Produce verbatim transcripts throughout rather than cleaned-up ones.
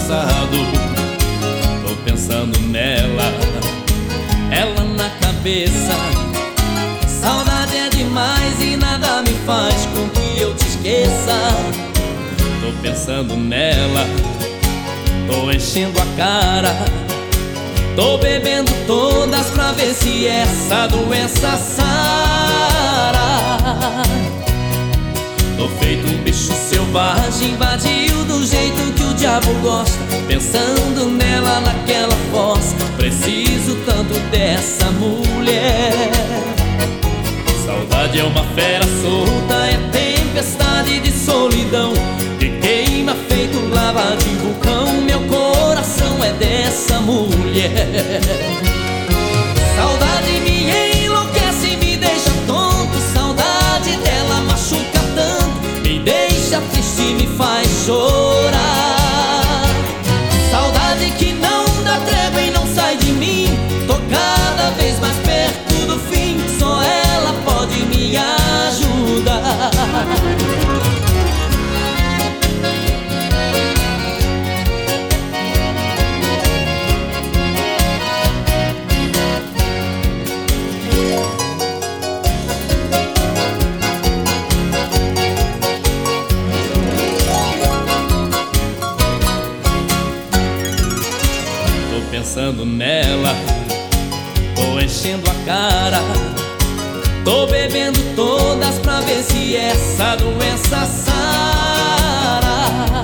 passado. Tô pensando nela, ela na cabeça. Saudade é demais e nada me faz com que eu te esqueça. Tô pensando nela, tô enchendo a cara, tô bebendo todas pra ver se essa doença sara. Tô feito um bicho selvagem, invadiu do jeito que o diabo gosta. Pensando nela naquela fossa, preciso tanto dessa mulher. Saudade é uma fera solta, é tempestade de solidão que queima feito lava de vulcão. Meu coração é dessa mulher. Saudade me enlouquece, me deixa tonto. Saudade dela machuca tanto, me deixa triste, me faz chorar. Saudade que não dá trégua e não sai de mim. Tô cada vez mais perto do fim, só ela pode me ajudar. Pensando nela, tô enchendo a cara, tô bebendo todas pra ver se essa doença sara.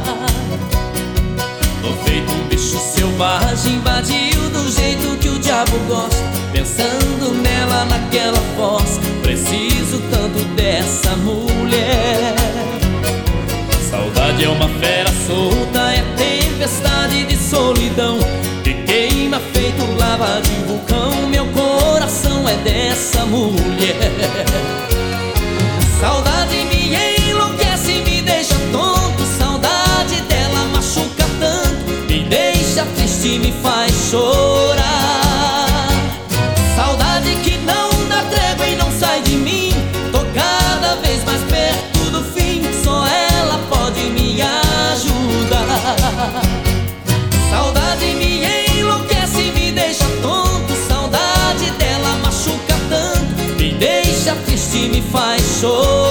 Tô feito um bicho selvagem, invadiu do jeito que o diabo gosta. Pensando nela naquela fossa, preciso tanto dessa mulher. Saudade é uma fera solta, é tempestade de solidão que queima feito lava de vulcão. Meu coração é dessa mulher. Saudade me enlouquece, me deixa tonto. Saudade dela machuca tanto, me deixa triste, me faz chorar. Saudade que não dá trégua e não sai de mim. Tô cada vez mais perto do fim, só ela pode me ajudar. Saudade me enlouquece, me deixa tonto. Saudade dela machuca tanto, me deixa triste, me faz chorar.